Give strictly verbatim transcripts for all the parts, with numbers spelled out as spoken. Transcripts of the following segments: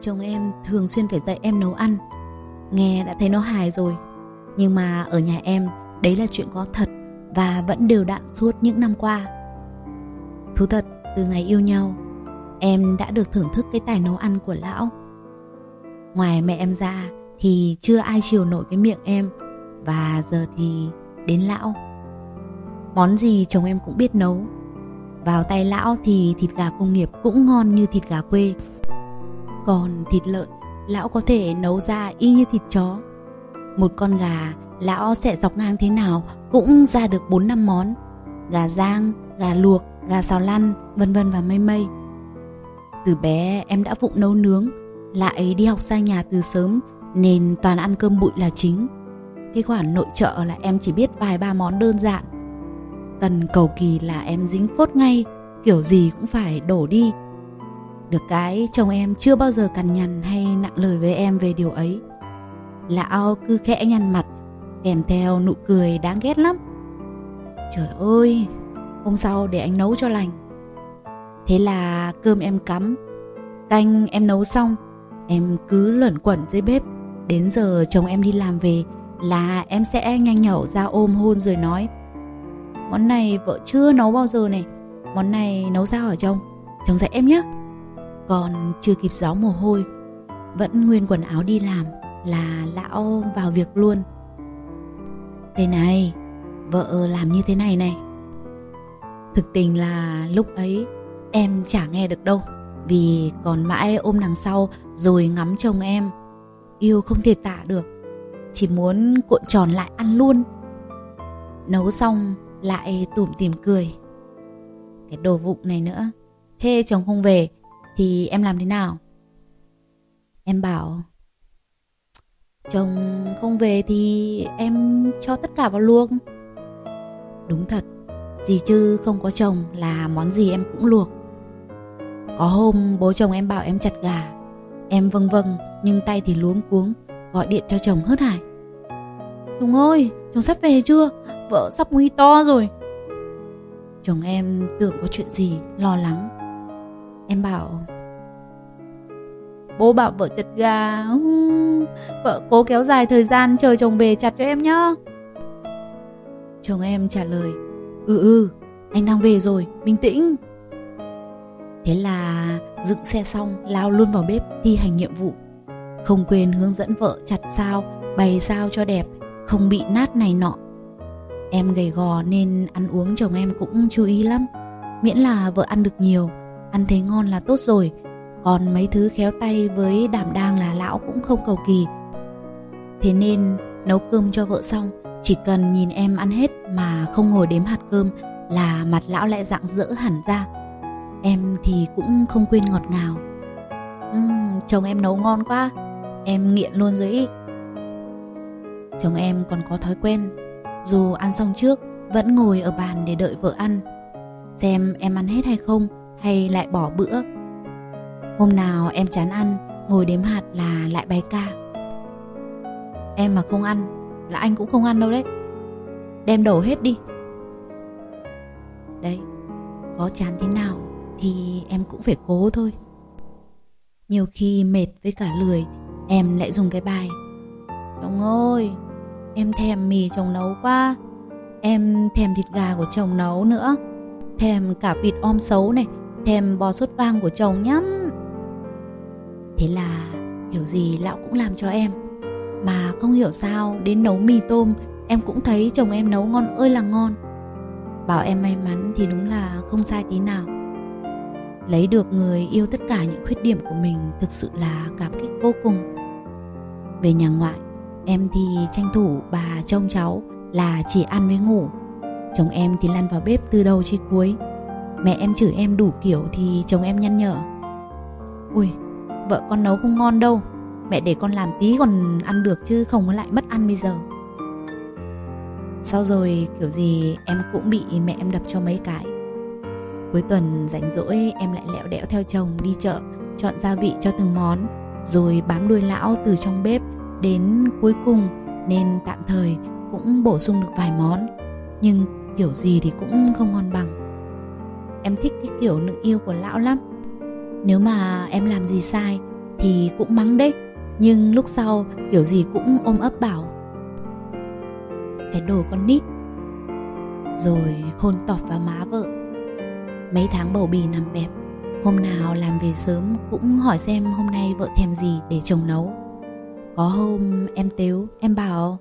chồng em thường xuyên phải dạy em nấu ăn. Nghe đã thấy nó hài rồi, nhưng mà ở nhà em đấy là chuyện có thật và vẫn đều đặn suốt những năm qua. Thú thật, từ ngày yêu nhau, em đã được thưởng thức cái tài nấu ăn của lão. Ngoài mẹ em ra thì chưa ai chiều nổi cái miệng em, và giờ thì đến lão. Món gì chồng em cũng biết nấu. Vào tay lão thì thịt gà công nghiệp cũng ngon như thịt gà quê. Còn thịt lợn, lão có thể nấu ra y như thịt chó. Một con gà, lão sẽ dọc ngang thế nào cũng ra được bốn năm món. Gà rang, gà luộc, gà xào lăn, vân vân và mây mây. Từ bé em đã vụng nấu nướng, lại đi học xa nhà từ sớm nên toàn ăn cơm bụi là chính. Cái khoản nội trợ là em chỉ biết vài ba món đơn giản. Cần cầu kỳ là em dính phốt ngay, kiểu gì cũng phải đổ đi. Được cái chồng em chưa bao giờ cằn nhằn hay nặng lời với em về điều ấy. Lão cứ khẽ nhăn mặt, kèm theo nụ cười đáng ghét lắm. Trời ơi, hôm sau để anh nấu cho lành. Thế là cơm em cắm, canh em nấu xong, em cứ luẩn quẩn dưới bếp. Đến giờ chồng em đi làm về là em sẽ nhanh nhẩu ra ôm hôn rồi nói: món này vợ chưa nấu bao giờ này, món này nấu sao hả chồng? Chồng dạy em nhé. Còn chưa kịp ráo mồ hôi, vẫn nguyên quần áo đi làm là lão vào việc luôn. Đây này, vợ làm như thế này này. Thực tình là lúc ấy em chả nghe được đâu, vì còn mãi ôm đằng sau rồi ngắm chồng em. Yêu không thể tả được, chỉ muốn cuộn tròn lại ăn luôn. Nấu xong lại tủm tỉm cười. Cái đồ vụng này nữa. Thế chồng không về thì em làm thế nào? Em bảo: chồng không về thì em cho tất cả vào luộc. Đúng thật, gì chứ không có chồng là món gì em cũng luộc. Có hôm bố chồng em bảo em chặt gà, em vâng vâng nhưng tay thì luống cuống, gọi điện cho chồng hớt hải: chồng ơi, chồng sắp về chưa? Vợ sắp nguy to rồi. Chồng em tưởng có chuyện gì, lo lắng. Em bảo: bố bảo vợ chặt gà, vợ cố kéo dài thời gian chờ chồng về chặt cho em nhá. Chồng em trả lời: Ừ ừ, anh đang về rồi, bình tĩnh. Thế là dựng xe xong lao luôn vào bếp thi hành nhiệm vụ, không quên hướng dẫn vợ chặt sao, bày sao cho đẹp, không bị nát này nọ. Em gầy gò nên ăn uống chồng em cũng chú ý lắm. Miễn là vợ ăn được nhiều, ăn thấy ngon là tốt rồi. Còn mấy thứ khéo tay với đảm đang là lão cũng không cầu kỳ. Thế nên nấu cơm cho vợ xong, chỉ cần nhìn em ăn hết mà không ngồi đếm hạt cơm là mặt lão lại rạng rỡ hẳn ra. Em thì cũng không quên ngọt ngào: uhm, chồng em nấu ngon quá, em nghiện luôn rồi ý. Chồng em còn có thói quen, dù ăn xong trước vẫn ngồi ở bàn để đợi vợ ăn, xem em ăn hết hay không, hay lại bỏ bữa. Hôm nào em chán ăn, ngồi đếm hạt là lại bày ca: em mà không ăn là anh cũng không ăn đâu đấy, đem đổ hết đi. Đấy, có chán thế nào thì em cũng phải cố thôi. Nhiều khi mệt với cả lười, em lại dùng cái bài: chồng ơi, em thèm mì chồng nấu quá, em thèm thịt gà của chồng nấu nữa, thèm cả vịt om sấu này, thèm bò sốt vang của chồng nhắm. Thế là kiểu gì lão cũng làm cho em. Mà không hiểu sao đến nấu mì tôm em cũng thấy chồng em nấu ngon ơi là ngon. Bảo em may mắn thì đúng là không sai tí nào. Lấy được người yêu tất cả những khuyết điểm của mình thực sự là cảm kích vô cùng. Về nhà ngoại, em thì tranh thủ bà trông cháu là chỉ ăn với ngủ. Chồng em thì lăn vào bếp từ đầu chí cuối. Mẹ em chửi em đủ kiểu thì chồng em nhăn nhở: ui, vợ con nấu không ngon đâu, mẹ để con làm tí còn ăn được chứ không có lại mất ăn bây giờ. Sau rồi kiểu gì em cũng bị mẹ em đập cho mấy cái. Cuối tuần rảnh rỗi em lại lẹo đẽo theo chồng đi chợ, chọn gia vị cho từng món, rồi bám đuôi lão từ trong bếp đến cuối cùng, nên tạm thời cũng bổ sung được vài món. Nhưng kiểu gì thì cũng không ngon bằng. Em thích cái kiểu nựng yêu của lão lắm. Nếu mà em làm gì sai thì cũng mắng đấy, nhưng lúc sau kiểu gì cũng ôm ấp bảo cái đồ con nít, rồi hôn tọt vào má vợ. Mấy tháng bầu bì nằm bẹp, hôm nào làm về sớm cũng hỏi xem hôm nay vợ thèm gì để chồng nấu. Có hôm em tếu, em bảo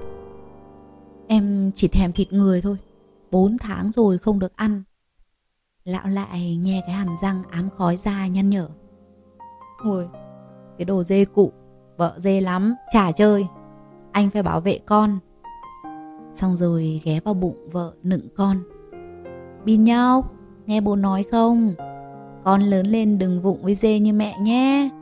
em chỉ thèm thịt người thôi, bốn tháng rồi không được ăn. Lão lại nhe cái hàm răng ám khói ra nhăn nhở: ôi, cái đồ dê cụ, vợ dê lắm, chả chơi, anh phải bảo vệ con. Xong rồi ghé vào bụng vợ nựng con: Bin nhóc, nghe bố nói không? Con lớn lên đừng vụng với dê như mẹ nhé.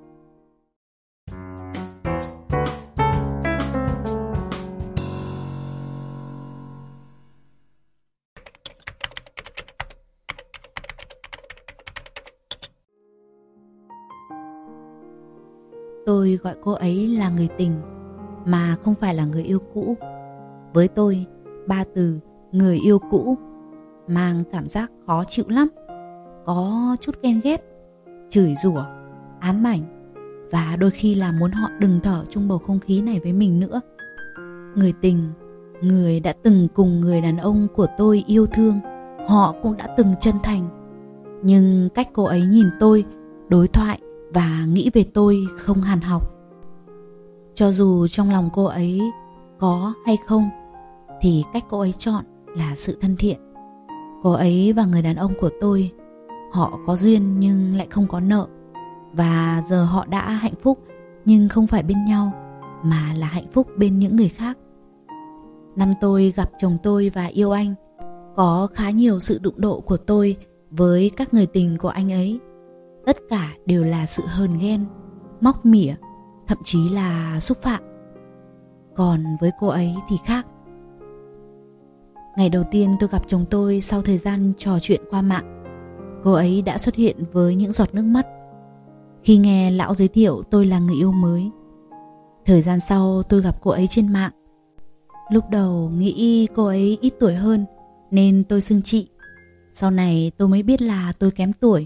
Tôi gọi cô ấy là người tình, mà không phải là người yêu cũ. Với tôi, ba từ người yêu cũ mang cảm giác khó chịu lắm. Có chút ghen ghét, chửi rủa, ám ảnh, và đôi khi là muốn họ đừng thở chung bầu không khí này với mình nữa. Người tình, người đã từng cùng người đàn ông của tôi yêu thương, họ cũng đã từng chân thành. Nhưng cách cô ấy nhìn tôi, đối thoại và nghĩ về tôi không hàn học. Cho dù trong lòng cô ấy có hay không, thì cách cô ấy chọn là sự thân thiện. Cô ấy và người đàn ông của tôi, họ có duyên nhưng lại không có nợ. Và giờ họ đã hạnh phúc, nhưng không phải bên nhau, mà là hạnh phúc bên những người khác. Năm tôi gặp chồng tôi và yêu anh, có khá nhiều sự đụng độ của tôi với các người tình của anh ấy. Tất cả đều là sự hờn ghen, móc mỉa, thậm chí là xúc phạm. Còn với cô ấy thì khác. Ngày đầu tiên tôi gặp chồng tôi sau thời gian trò chuyện qua mạng, cô ấy đã xuất hiện với những giọt nước mắt khi nghe lão giới thiệu tôi là người yêu mới. Thời gian sau tôi gặp cô ấy trên mạng. Lúc đầu nghĩ cô ấy ít tuổi hơn nên tôi xưng chị. Sau này tôi mới biết là tôi kém tuổi.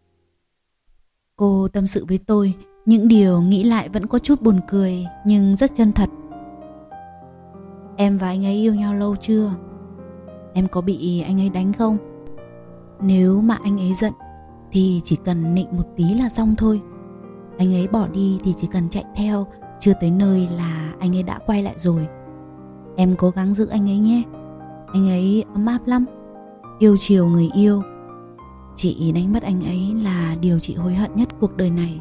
Cô tâm sự với tôi những điều nghĩ lại vẫn có chút buồn cười nhưng rất chân thật. Em và anh ấy yêu nhau lâu chưa? Em có bị anh ấy đánh không? Nếu mà anh ấy giận thì chỉ cần nịnh một tí là xong thôi. Anh ấy bỏ đi thì chỉ cần chạy theo, chưa tới nơi là anh ấy đã quay lại rồi. Em cố gắng giữ anh ấy nhé. Anh ấy ấm áp lắm, yêu chiều người yêu. Chị đánh mất anh ấy là điều chị hối hận nhất cuộc đời này.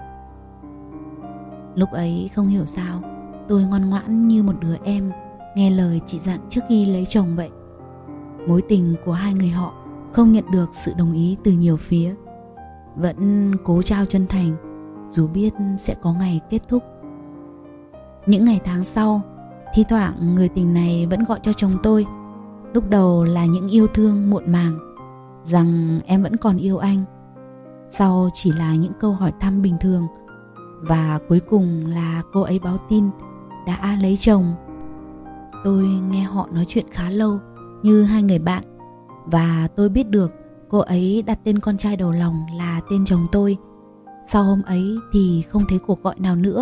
Lúc ấy không hiểu sao tôi ngoan ngoãn như một đứa em, nghe lời chị dặn trước khi lấy chồng vậy. Mối tình của hai người họ không nhận được sự đồng ý từ nhiều phía, vẫn cố trao chân thành dù biết sẽ có ngày kết thúc. Những ngày tháng sau, thi thoảng người tình này vẫn gọi cho chồng tôi. Lúc đầu là những yêu thương muộn màng, rằng em vẫn còn yêu anh. Sau chỉ là những câu hỏi thăm bình thường. Và cuối cùng là cô ấy báo tin đã lấy chồng. Tôi nghe họ nói chuyện khá lâu như hai người bạn, và tôi biết được cô ấy đặt tên con trai đầu lòng là tên chồng tôi. Sau hôm ấy thì không thấy cuộc gọi nào nữa.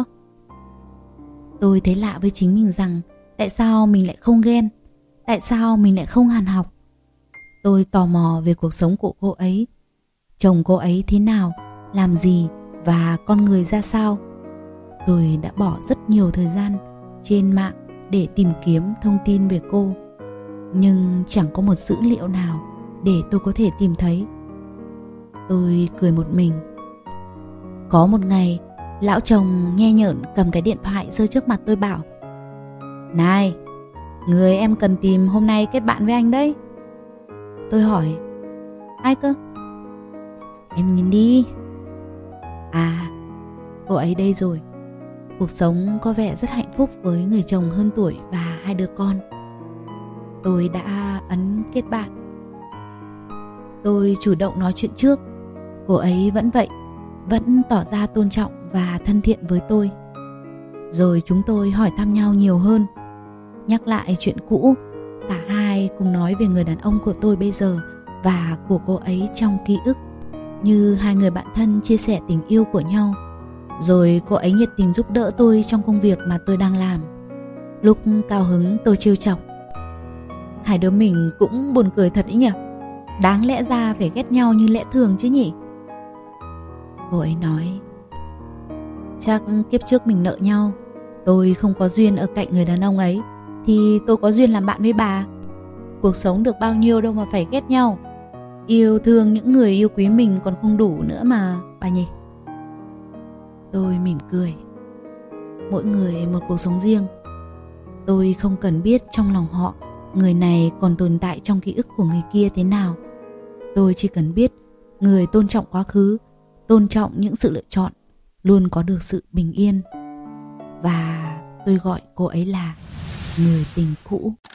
Tôi thấy lạ với chính mình rằng tại sao mình lại không ghen, tại sao mình lại không hàn học. Tôi tò mò về cuộc sống của cô ấy, chồng cô ấy thế nào, làm gì và con người ra sao. Tôi đã bỏ rất nhiều thời gian trên mạng để tìm kiếm thông tin về cô, nhưng chẳng có một dữ liệu nào để tôi có thể tìm thấy. Tôi cười một mình. Có một ngày, lão chồng nhe nhởn cầm cái điện thoại giơ trước mặt tôi bảo: Này, người em cần tìm hôm nay kết bạn với anh đấy. Tôi hỏi: Ai cơ? Em nhìn đi. À, cô ấy đây rồi. Cuộc sống có vẻ rất hạnh phúc với người chồng hơn tuổi và hai đứa con. Tôi đã ấn kết bạn. Tôi chủ động nói chuyện trước. Cô ấy vẫn vậy, vẫn tỏ ra tôn trọng và thân thiện với tôi. Rồi chúng tôi hỏi thăm nhau nhiều hơn, nhắc lại chuyện cũ. Cả hai cùng nói về người đàn ông của tôi bây giờ và của cô ấy trong ký ức, như hai người bạn thân chia sẻ tình yêu của nhau. Rồi cô ấy nhiệt tình giúp đỡ tôi trong công việc mà tôi đang làm. Lúc cao hứng tôi trêu chọc: hai đứa mình cũng buồn cười thật ấy nhỉ, đáng lẽ ra phải ghét nhau như lẽ thường chứ nhỉ. Cô ấy nói: chắc kiếp trước mình nợ nhau, tôi không có duyên ở cạnh người đàn ông ấy, thì tôi có duyên làm bạn với bà. Cuộc sống được bao nhiêu đâu mà phải ghét nhau. Yêu thương những người yêu quý mình còn không đủ nữa mà bà nhỉ. Tôi mỉm cười. Mỗi người một cuộc sống riêng. Tôi không cần biết trong lòng họ người này còn tồn tại trong ký ức của người kia thế nào. Tôi chỉ cần biết người tôn trọng quá khứ, tôn trọng những sự lựa chọn, luôn có được sự bình yên. Và tôi gọi cô ấy là người tình cũ.